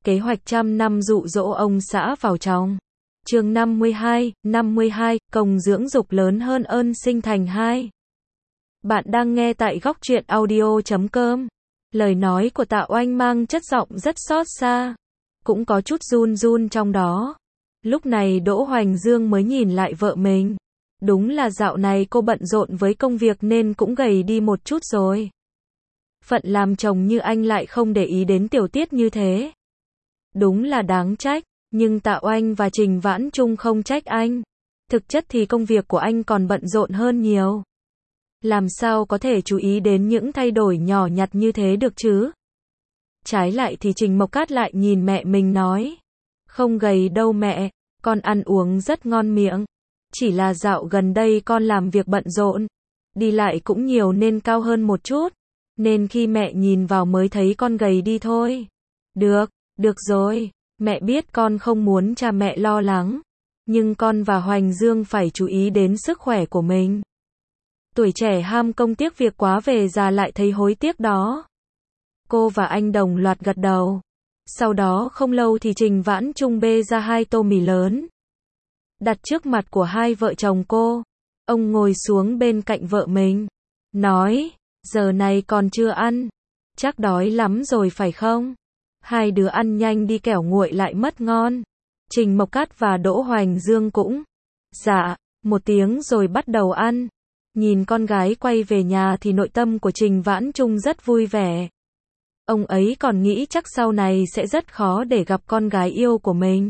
Kế hoạch trăm năm dụ dỗ ông xã vào chồng. Chương 52, công dưỡng dục lớn hơn ơn sinh thành 2. Bạn đang nghe tại góc truyện audio.com. Lời nói của Tạ Oanh mang chất giọng rất xót xa, cũng có chút run run trong đó. Lúc này Đỗ Hoành Dương mới nhìn lại vợ mình. Đúng là dạo này cô bận rộn với công việc nên cũng gầy đi một chút rồi. Phận làm chồng như anh lại không để ý đến tiểu tiết như thế. Đúng là đáng trách, nhưng Tạ Oanh và Trình Vãn Trung không trách anh. Thực chất thì công việc của anh còn bận rộn hơn nhiều. Làm sao có thể chú ý đến những thay đổi nhỏ nhặt như thế được chứ? Trái lại thì Trình Mộc Cát lại nhìn mẹ mình nói. Không gầy đâu mẹ, con ăn uống rất ngon miệng. Chỉ là dạo gần đây con làm việc bận rộn, đi lại cũng nhiều nên cao hơn một chút. Nên khi mẹ nhìn vào mới thấy con gầy đi thôi. Được rồi, mẹ biết con không muốn cha mẹ lo lắng. Nhưng con và Hoành Dương phải chú ý đến sức khỏe của mình. Tuổi trẻ ham công tiếc việc quá về già lại thấy hối tiếc đó. Cô và anh đồng loạt gật đầu. Sau đó không lâu thì Trình Vãn Trung bê ra 2 tô mì lớn. Đặt trước mặt của hai vợ chồng cô. Ông ngồi xuống bên cạnh vợ mình. Nói, giờ này còn chưa ăn. Chắc đói lắm rồi phải không? Hai đứa ăn nhanh đi kẻo nguội lại mất ngon. Trình Mộc Cát và Đỗ Hoành Dương cũng dạ, một tiếng rồi bắt đầu ăn. Nhìn con gái quay về nhà thì nội tâm của Trình Vãn Trung rất vui vẻ. Ông ấy còn nghĩ chắc sau này sẽ rất khó để gặp con gái yêu của mình.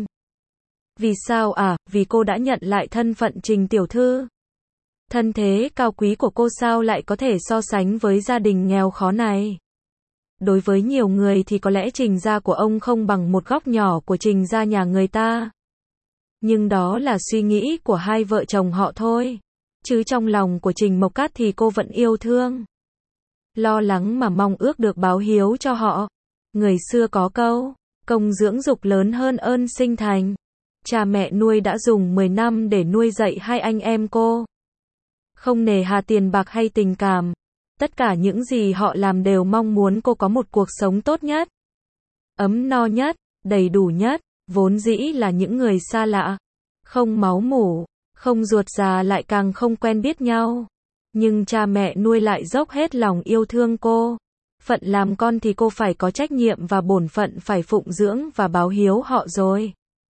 Vì sao à? Vì cô đã nhận lại thân phận Trình tiểu thư. Thân thế cao quý của cô sao lại có thể so sánh với gia đình nghèo khó này? Đối với nhiều người thì có lẽ Trình gia của ông không bằng một góc nhỏ của Trình gia nhà người ta. Nhưng đó là suy nghĩ của hai vợ chồng họ thôi. Chứ trong lòng của Trình Mộc Cát thì cô vẫn yêu thương. Lo lắng mà mong ước được báo hiếu cho họ. Người xưa có câu, công dưỡng dục lớn hơn ơn sinh thành. Cha mẹ nuôi đã dùng 10 năm để nuôi dạy hai anh em cô. Không nề hà tiền bạc hay tình cảm. Tất cả những gì họ làm đều mong muốn cô có một cuộc sống tốt nhất. Ấm no nhất, đầy đủ nhất. Vốn dĩ là những người xa lạ. Không máu mủ, không ruột già lại càng không quen biết nhau. Nhưng cha mẹ nuôi lại dốc hết lòng yêu thương cô. Phận làm con thì cô phải có trách nhiệm và bổn phận phải phụng dưỡng và báo hiếu họ rồi.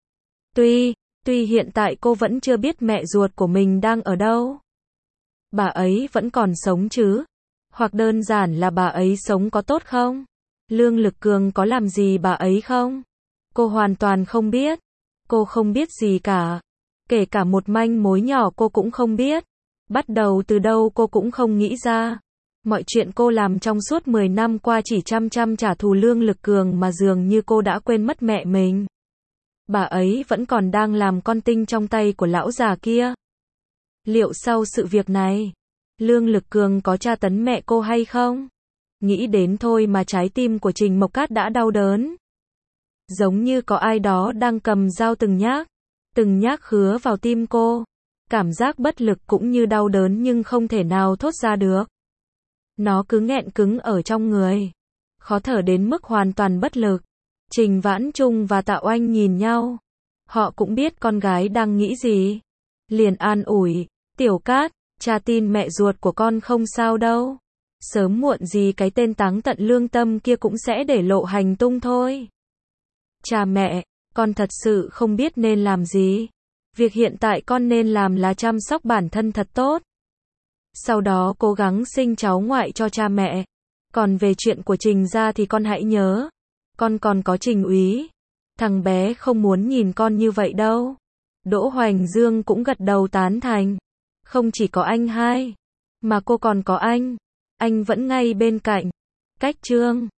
Tuy hiện tại cô vẫn chưa biết mẹ ruột của mình đang ở đâu. Bà ấy vẫn còn sống chứ? Hoặc đơn giản là bà ấy sống có tốt không? Lương Lực Cường có làm gì bà ấy không? Cô hoàn toàn không biết. Cô không biết gì cả. Kể cả một manh mối nhỏ cô cũng không biết. Bắt đầu từ đâu cô cũng không nghĩ ra. Mọi chuyện cô làm trong suốt 10 năm qua chỉ chăm trả thù Lương Lực Cường mà dường như cô đã quên mất mẹ mình. Bà ấy vẫn còn đang làm con tin trong tay của lão già kia. Liệu sau sự việc này, Lương Lực Cường có tra tấn mẹ cô hay không? Nghĩ đến thôi mà trái tim của Trình Mộc Cát đã đau đớn. Giống như có ai đó đang cầm dao từng nhát khứa vào tim cô. Cảm giác bất lực cũng như đau đớn nhưng không thể nào thốt ra được. Nó cứ nghẹn cứng ở trong người. Khó thở đến mức hoàn toàn bất lực. Trình Vãn Trung và Tạ Oanh nhìn nhau. Họ cũng biết con gái đang nghĩ gì. Liền an ủi. Tiểu Cát, cha tin mẹ ruột của con không sao đâu. Sớm muộn gì cái tên táng tận lương tâm kia cũng sẽ để lộ hành tung thôi. Cha mẹ, con thật sự không biết nên làm gì. Việc hiện tại con nên làm là chăm sóc bản thân thật tốt. Sau đó cố gắng sinh cháu ngoại cho cha mẹ. Còn về chuyện của Trình gia thì con hãy nhớ. Con còn có Trình Úy. Thằng bé không muốn nhìn con như vậy đâu. Đỗ Hoành Dương cũng gật đầu tán thành. Không chỉ có anh hai, mà cô còn có anh. Anh vẫn ngay bên cạnh. Cách Trương